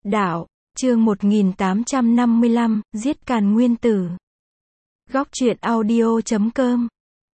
Đạo, chương 1855, giết Càn Nguyên Tử. Góc truyện audio.com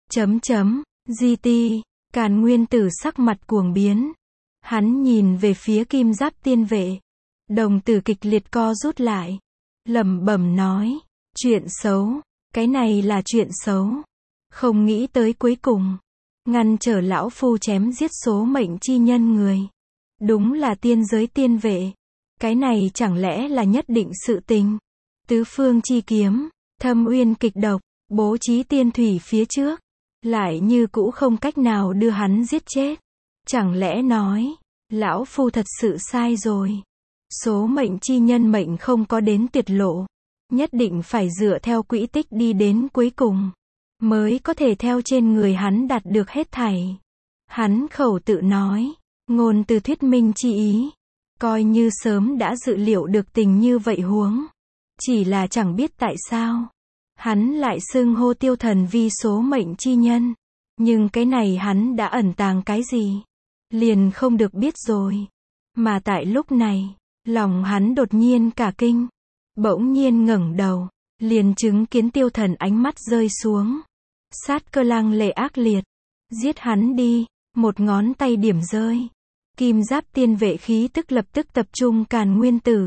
GT, Càn Nguyên Tử sắc mặt cuồng biến. Hắn nhìn về phía Kim Giáp Tiên Vệ. Đồng tử kịch liệt co rút lại. Lẩm bẩm nói, chuyện xấu, cái này là chuyện xấu. Không nghĩ tới cuối cùng, ngăn trở lão phu chém giết số mệnh chi nhân người. Đúng là tiên giới tiên vệ. Cái này chẳng lẽ là nhất định sự tình. Tứ phương chi kiếm, thâm uyên kịch độc, bố trí tiên thủy phía trước. Lại như cũ không cách nào đưa hắn giết chết. Chẳng lẽ nói, lão phu thật sự sai rồi. Số mệnh chi nhân mệnh không có đến tuyệt lộ. Nhất định phải dựa theo quỹ tích đi đến cuối cùng. Mới có thể theo trên người hắn đạt được hết thảy. Hắn khẩu tự nói, ngôn từ thuyết minh chi ý. Coi như sớm đã dự liệu được tình như vậy huống. Chỉ là chẳng biết tại sao. Hắn lại xưng hô tiêu thần vi số mệnh chi nhân. Nhưng cái này hắn đã ẩn tàng cái gì? Liền không được biết rồi. Mà tại lúc này, lòng hắn đột nhiên cả kinh. Bỗng nhiên ngẩng đầu, liền chứng kiến tiêu thần ánh mắt rơi xuống. Sát cơ lăng lệ ác liệt. Giết hắn đi, một ngón tay điểm rơi. Kim Giáp Tiên Vệ khí tức lập tức tập trung Càn Nguyên Tử.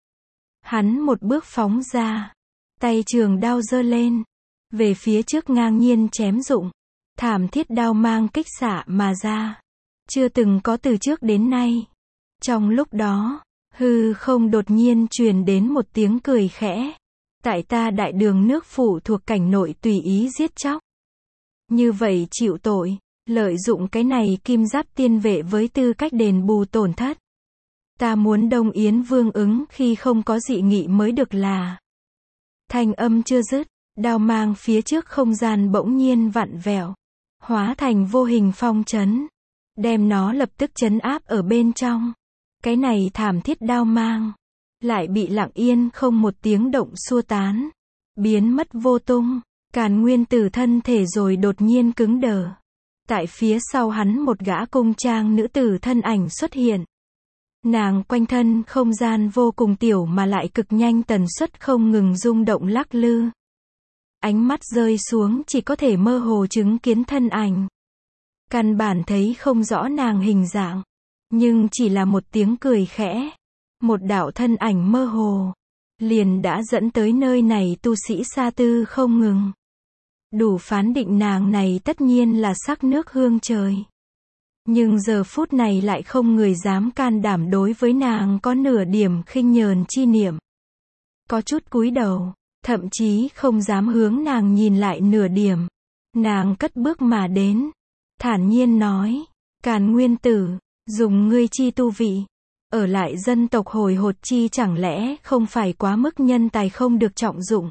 Hắn một bước phóng ra. Tay trường đao giơ lên. Về phía trước ngang nhiên chém rụng. Thảm thiết đao mang kích xạ mà ra. Chưa từng có từ trước đến nay. Trong lúc đó, hư không đột nhiên truyền đến một tiếng cười khẽ. Tại ta đại đường nước phụ thuộc cảnh nội tùy ý giết chóc. Như vậy chịu tội. Lợi dụng cái này Kim Giáp Tiên Vệ với tư cách đền bù tổn thất. Ta muốn Đông Yến Vương ứng khi không có dị nghị mới được là. Thanh âm chưa dứt, đao mang phía trước không gian bỗng nhiên vặn vẹo. Hóa thành vô hình phong trấn. Đem nó lập tức trấn áp ở bên trong. Cái này thảm thiết đao mang. Lại bị lặng yên không một tiếng động xua tán. Biến mất vô tung. Càn Nguyên Tử thân thể rồi đột nhiên cứng đờ. Tại phía sau hắn một gã cung trang nữ tử thân ảnh xuất hiện. Nàng quanh thân không gian vô cùng tiểu mà lại cực nhanh tần suất không ngừng rung động lắc lư. Ánh mắt rơi xuống chỉ có thể mơ hồ chứng kiến thân ảnh. Căn bản thấy không rõ nàng hình dạng. Nhưng chỉ là một tiếng cười khẽ. Một đạo thân ảnh mơ hồ. Liền đã dẫn tới nơi này tu sĩ sa tư không ngừng. Đủ phán định nàng này tất nhiên là sắc nước hương trời. Nhưng giờ phút này lại không người dám can đảm đối với nàng có nửa điểm khinh nhờn chi niệm. Có chút cúi đầu, thậm chí không dám hướng nàng nhìn lại nửa điểm. Nàng cất bước mà đến, thản nhiên nói, Càn Nguyên Tử, dùng ngươi chi tu vị, ở lại dân tộc hồi hột chi chẳng lẽ không phải quá mức nhân tài không được trọng dụng.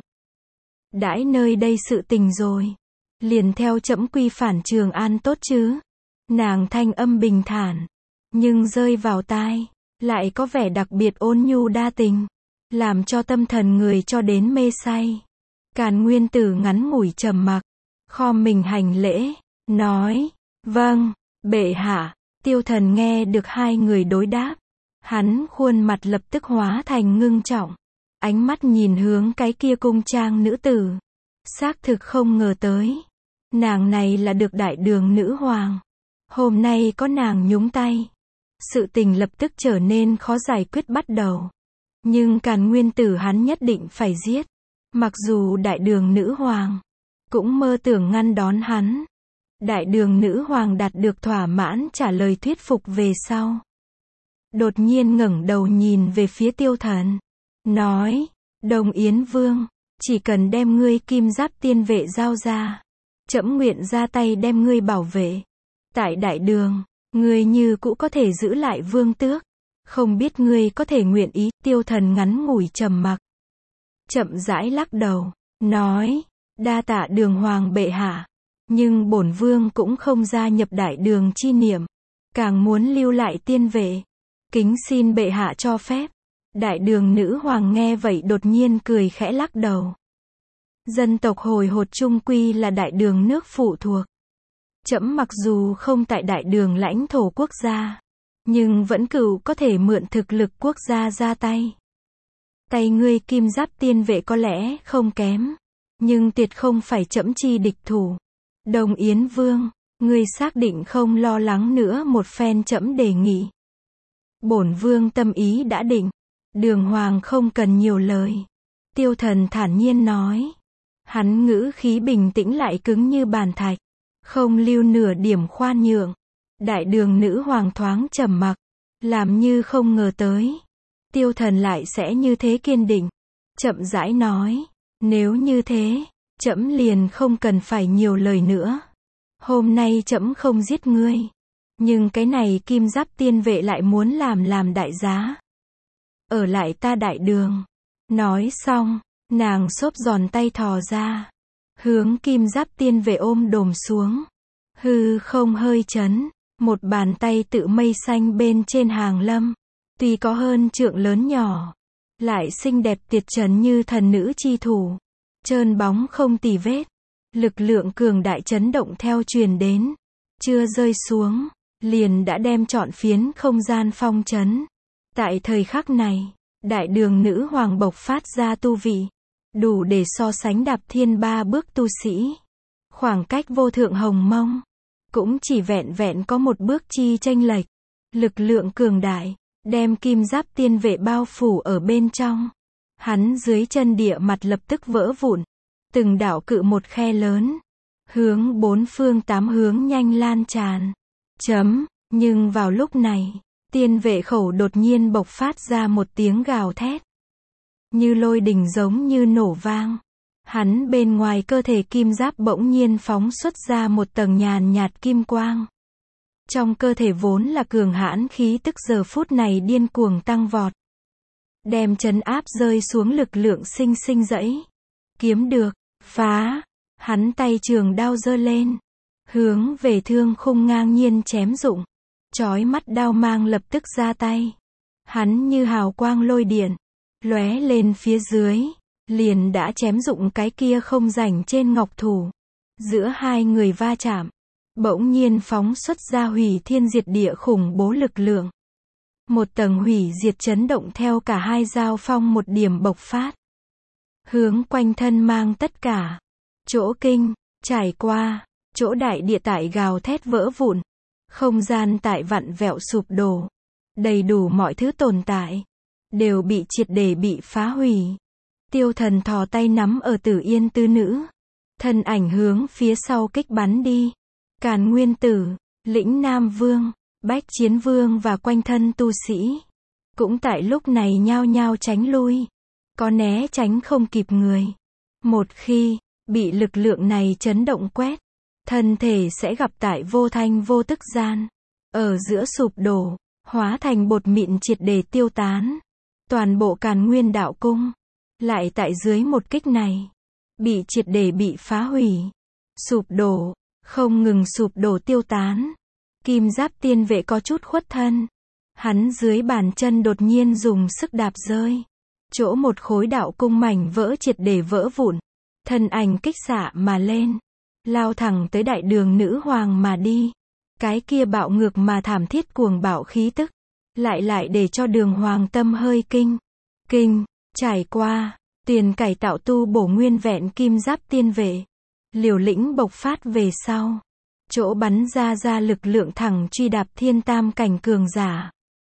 Đãi nơi đây sự tình rồi, liền theo trẫm quy phản Trường An tốt chứ. Nàng thanh âm bình thản, nhưng rơi vào tai, lại có vẻ đặc biệt ôn nhu đa tình, làm cho tâm thần người cho đến mê say. Càn Nguyên Tử ngắn ngủi trầm mặc, khom mình hành lễ, nói, vâng, bệ hạ. Tiêu Thần nghe được hai người đối đáp, hắn khuôn mặt lập tức hóa thành ngưng trọng. Ánh mắt nhìn hướng cái kia cung trang nữ tử. Xác thực không ngờ tới. Nàng này là được đại đường nữ hoàng. Hôm nay có nàng nhúng tay. Sự tình lập tức trở nên khó giải quyết bắt đầu. Nhưng Càn Nguyên Tử hắn nhất định phải giết. Mặc dù đại đường nữ hoàng cũng mơ tưởng ngăn đón hắn. Đại đường nữ hoàng đạt được thỏa mãn trả lời thuyết phục về sau. Đột nhiên ngẩng đầu nhìn về phía Tiêu Thần. Nói, Đông Yến Vương, chỉ cần đem ngươi Kim Giáp Tiên Vệ giao ra. Trẫm nguyện ra tay đem ngươi bảo vệ. Tại đại đường, ngươi như cũ có thể giữ lại vương tước. Không biết ngươi có thể nguyện ý. Tiêu Thần ngắn ngủi trầm mặc. Chậm rãi lắc đầu, nói, đa tạ đường hoàng bệ hạ. Nhưng bổn vương cũng không gia nhập đại đường chi niệm. Càng muốn lưu lại tiên vệ. Kính xin bệ hạ cho phép. Đại đường nữ hoàng nghe vậy đột nhiên cười khẽ lắc đầu. Dân tộc hồi hột trung quy là đại đường nước phụ thuộc. Trẫm mặc dù không tại đại đường lãnh thổ quốc gia, Nhưng vẫn cửu có thể mượn thực lực quốc gia ra tay. Tay ngươi kim giáp tiên vệ có lẽ không kém, nhưng tuyệt không phải trẫm chi địch thủ. Đồng Yến Vương, ngươi xác định không lo lắng nữa một phen trẫm đề nghị. Bổn vương tâm ý đã định. Đường Hoàng không cần nhiều lời. Tiêu Thần thản nhiên nói. Hắn ngữ khí bình tĩnh lại cứng như bàn thạch, không lưu nửa điểm khoan nhượng. Đại đường nữ hoàng thoáng trầm mặc, làm như không ngờ tới. Tiêu Thần lại sẽ như thế kiên định. Chậm rãi nói, nếu như thế, trẫm liền không cần phải nhiều lời nữa. Hôm nay trẫm không giết ngươi, nhưng cái này kim giáp tiên vệ lại muốn làm đại giá. Ở lại ta đại đường. Nói xong, nàng xốp giòn tay thò ra, hướng kim giáp tiên vệ ôm đồm xuống. Hư không hơi chấn, một bàn tay tự mây xanh bên trên hàng lâm. Tuy có hơn trượng lớn nhỏ, lại xinh đẹp tuyệt trần như thần nữ chi thủ. Trơn bóng không tì vết. Lực lượng cường đại chấn động theo truyền đến. Chưa rơi xuống, liền đã đem trọn phiến không gian phong trấn. Tại thời khắc này, đại đường nữ hoàng bộc phát ra tu vị, đủ để so sánh đạp thiên 3 bước tu sĩ. Khoảng cách vô thượng hồng mông, cũng chỉ vẹn vẹn có một bước chi chênh lệch. Lực lượng cường đại, đem kim giáp tiên vệ bao phủ ở bên trong. Hắn dưới chân địa mặt lập tức vỡ vụn. Từng đạo cự một khe lớn, hướng bốn phương tám hướng nhanh lan tràn. Nhưng vào lúc này, tiên vệ khẩu đột nhiên bộc phát ra một tiếng gào thét. Như lôi đình giống như nổ vang. Hắn bên ngoài cơ thể kim giáp bỗng nhiên phóng xuất ra một tầng nhàn nhạt kim quang. Trong cơ thể vốn là cường hãn khí tức giờ phút này điên cuồng tăng vọt. Đem trấn áp rơi xuống lực lượng sinh sinh dẫy. Kiếm được, phá. Hắn tay trường đao giơ lên, hướng về thương khung ngang nhiên chém rụng. Chói mắt đao mang lập tức ra tay. Hắn như hào quang lôi điện, lóe lên phía dưới, liền đã chém rụng cái kia không rảnh trên ngọc thủ. Giữa hai người va chạm, bỗng nhiên phóng xuất ra hủy thiên diệt địa khủng bố lực lượng. Một tầng hủy diệt chấn động theo cả hai giao phong một điểm bộc phát. Hướng quanh thân mang tất cả. Chỗ kinh, trải qua, chỗ đại địa tại gào thét vỡ vụn. Không gian tại vặn vẹo sụp đổ. Đầy đủ mọi thứ tồn tại, đều bị triệt để bị phá hủy. Tiêu Thần thò tay nắm ở Tử Yên tứ nữ. Thân ảnh hướng phía sau kích bắn đi. Càn Nguyên Tử, Lĩnh Nam Vương, Bách Chiến Vương và quanh thân tu sĩ cũng tại lúc này nhao nhao tránh lui. Có né tránh không kịp người. Một khi bị lực lượng này chấn động quét, thân thể sẽ gặp tại vô thanh vô tức gian, ở giữa sụp đổ, hóa thành bột mịn triệt để tiêu tán. Toàn bộ Càn Nguyên đạo cung, lại tại dưới một kích này, bị triệt để bị phá hủy, sụp đổ, không ngừng sụp đổ tiêu tán. Kim giáp tiên vệ có chút khuất thân. Hắn dưới bàn chân đột nhiên dùng sức đạp rơi. Chỗ một khối đạo cung mảnh vỡ triệt để vỡ vụn. Thân ảnh kích xạ mà lên, lao thẳng tới đại đường nữ hoàng mà đi. Cái kia bạo ngược mà thảm thiết cuồng bạo khí tức, lại để cho đường hoàng tâm hơi kinh. Trải qua, tiền cải tạo tu bổ nguyên vẹn kim giáp tiên vệ, liều lĩnh bộc phát về sau. Chỗ bắn ra lực lượng thẳng truy đạp thiên tam cảnh cường giả.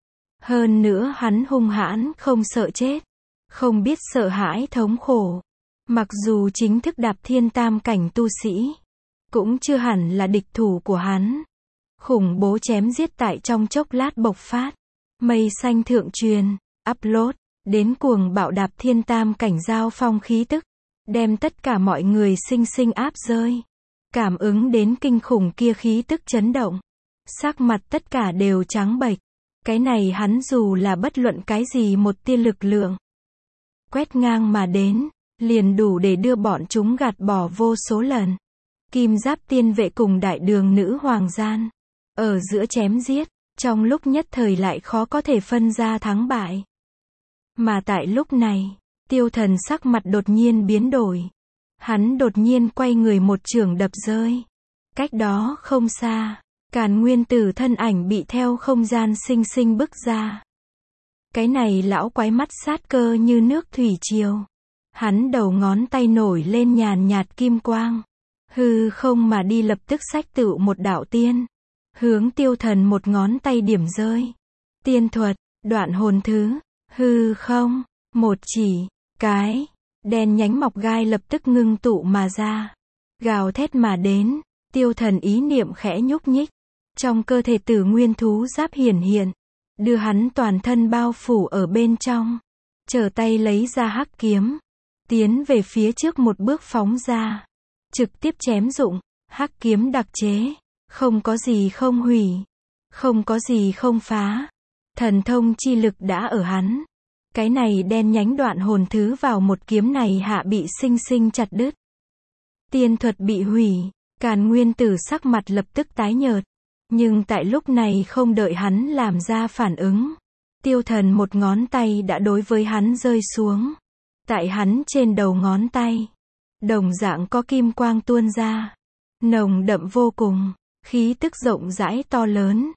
Hơn nữa hắn hung hãn không sợ chết, không biết sợ hãi thống khổ. Mặc dù chính thức đạp thiên tam cảnh tu sĩ, cũng chưa hẳn là địch thủ của hắn. Khủng bố chém giết tại trong chốc lát bộc phát. Mây xanh thượng truyền, upload, đến cuồng bạo đạp thiên tam cảnh giao phong khí tức. Đem tất cả mọi người sinh áp rơi. Cảm ứng đến kinh khủng kia khí tức chấn động. Sắc mặt tất cả đều trắng bệch. Cái này hắn dù là bất luận cái gì một tia lực lượng quét ngang mà đến, liền đủ để đưa bọn chúng gạt bỏ vô số lần. Kim giáp tiên vệ cùng đại đường nữ hoàng gian, ở giữa chém giết, trong lúc nhất thời lại khó có thể phân ra thắng bại. Mà tại lúc này, Tiêu Thần sắc mặt đột nhiên biến đổi. Hắn đột nhiên quay người một chưởng đập rơi. Cách đó không xa, Càn Nguyên Tử thân ảnh bị theo không gian sinh sinh bức ra. Cái này lão quái mắt sát cơ như nước thủy triều. Hắn đầu ngón tay nổi lên nhàn nhạt kim quang. Hư không mà đi lập tức xách tựu một đạo tiên. Hướng Tiêu Thần một ngón tay điểm rơi. Tiên thuật, đoạn hồn thứ, hư không, một chỉ, cái, đen nhánh mọc gai lập tức ngưng tụ mà ra. Gào thét mà đến, Tiêu Thần ý niệm khẽ nhúc nhích. Trong cơ thể Tử Nguyên thú giáp hiển hiện, đưa hắn toàn thân bao phủ ở bên trong. Trở tay lấy ra hắc kiếm, tiến về phía trước một bước phóng ra. Trực tiếp chém dụng, hắc kiếm đặc chế, không có gì không hủy, không có gì không phá. Thần thông chi lực đã ở hắn. Cái này đen nhánh đoạn hồn thứ vào một kiếm này hạ bị sinh sinh chặt đứt. Tiên thuật bị hủy, Càn Nguyên Tử sắc mặt lập tức tái nhợt. Nhưng tại lúc này không đợi hắn làm ra phản ứng. Tiêu Thần một ngón tay đã đối với hắn rơi xuống. Tại hắn trên đầu ngón tay, đồng dạng có kim quang tuôn ra. Nồng đậm vô cùng, khí tức rộng rãi to lớn.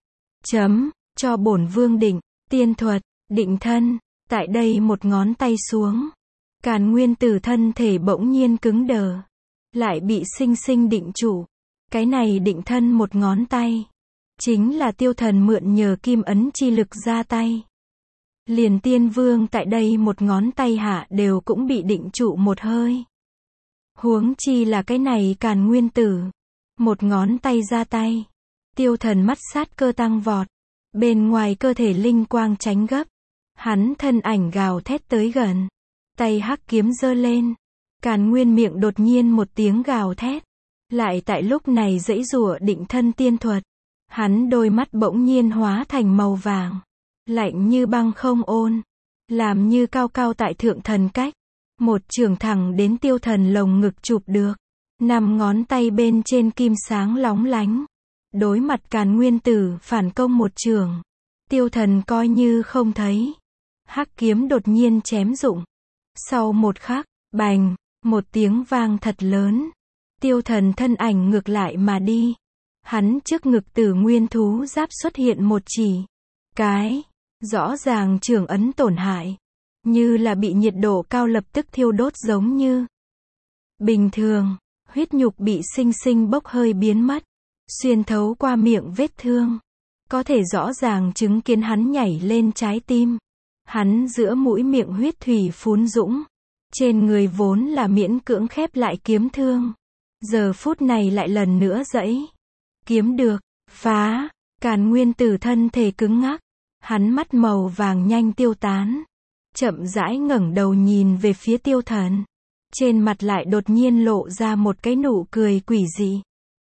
Cho bổn vương định, tiên thuật, định thân. Tại đây một ngón tay xuống. Càn Nguyên Tử thân thể bỗng nhiên cứng đờ. Lại bị sinh sinh định trụ. Cái này định thân một ngón tay. Chính là Tiêu Thần mượn nhờ kim ấn chi lực ra tay. Liền tiên vương tại đây một ngón tay hạ đều cũng bị định trụ một hơi. Huống chi là cái này Càn Nguyên Tử. Một ngón tay ra tay. Tiêu Thần mắt sát cơ tăng vọt. Bên ngoài cơ thể linh quang tránh gấp. Hắn thân ảnh gào thét tới gần. Tay hắc kiếm giơ lên. Càn Nguyên miệng đột nhiên một tiếng gào thét. Lại tại lúc này giãy giụa định thân tiên thuật. Hắn đôi mắt bỗng nhiên hóa thành màu vàng. Lạnh như băng không ôn. Làm như cao cao tại thượng thần cách. Một chưởng thẳng đến Tiêu Thần lồng ngực chụp được. 5 ngón tay bên trên kim sáng lóng lánh. Đối mặt Càn Nguyên Tử phản công một chưởng. Tiêu Thần coi như không thấy. Hắc kiếm đột nhiên chém dụng. Sau một khắc, bành, một tiếng vang thật lớn. Tiêu Thần thân ảnh ngược lại mà đi. Hắn trước ngực Tử Nguyên thú giáp xuất hiện một chỉ. Cái, rõ ràng trường ấn tổn hại. Như là bị nhiệt độ cao lập tức thiêu đốt giống như. Bình thường, huyết nhục bị sinh sinh bốc hơi biến mất. Xuyên thấu qua miệng vết thương. Có thể rõ ràng chứng kiến hắn nhảy lên trái tim. Hắn giữa mũi miệng huyết thủy phún dũng. Trên người vốn là miễn cưỡng khép lại kiếm thương. Giờ phút này lại lần nữa giãy. Kiếm được, phá. Càn Nguyên Tử thân thể cứng ngắc. Hắn mắt màu vàng nhanh tiêu tán. Chậm rãi ngẩng đầu nhìn về phía Tiêu Thần. Trên mặt lại đột nhiên lộ ra một cái nụ cười quỷ dị.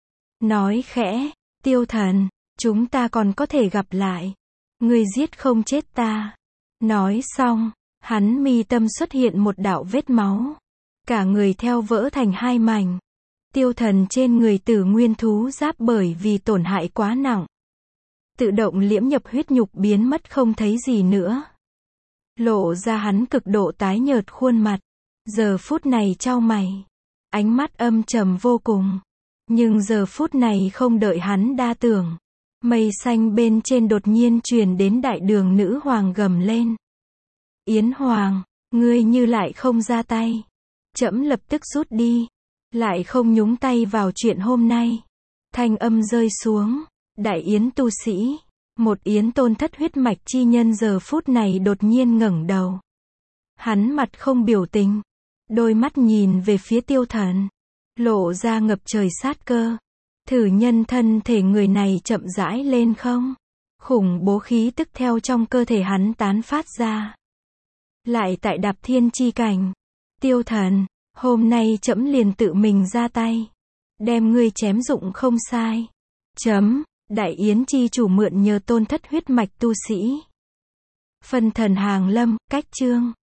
Nói khẽ, Tiêu Thần, chúng ta còn có thể gặp lại. Ngươi giết không chết ta. Nói xong, hắn mi tâm xuất hiện một đạo vết máu. Cả người theo vỡ thành 2 mảnh. Tiêu Thần trên người Tử Nguyên thú giáp bởi vì tổn hại quá nặng. Tự động liễm nhập huyết nhục biến mất không thấy gì nữa. Lộ ra hắn cực độ tái nhợt khuôn mặt. Giờ phút này chau mày. Ánh mắt âm trầm vô cùng. Nhưng giờ phút này không đợi hắn đa tưởng. Mây xanh bên trên đột nhiên truyền đến đại đường nữ hoàng gầm lên. Yến Hoàng, ngươi như lại không ra tay. Trẫm lập tức rút đi. Lại không nhúng tay vào chuyện hôm nay. Thanh âm rơi xuống. Đại yến tu sĩ. Một yến tôn thất huyết mạch chi nhân giờ phút này đột nhiên ngẩng đầu. Hắn mặt không biểu tình. Đôi mắt nhìn về phía Tiêu Thần. Lộ ra ngập trời sát cơ. Thử nhân thân thể người này chậm rãi lên không. Khủng bố khí tức theo trong cơ thể hắn tán phát ra. Lại tại đạp thiên chi cảnh. Tiêu Thần, hôm nay trẫm liền tự mình ra tay. Đem ngươi chém dụng không sai. Đại yến chi chủ mượn nhờ tôn thất huyết mạch tu sĩ. Phân thần hàng lâm, cách chương.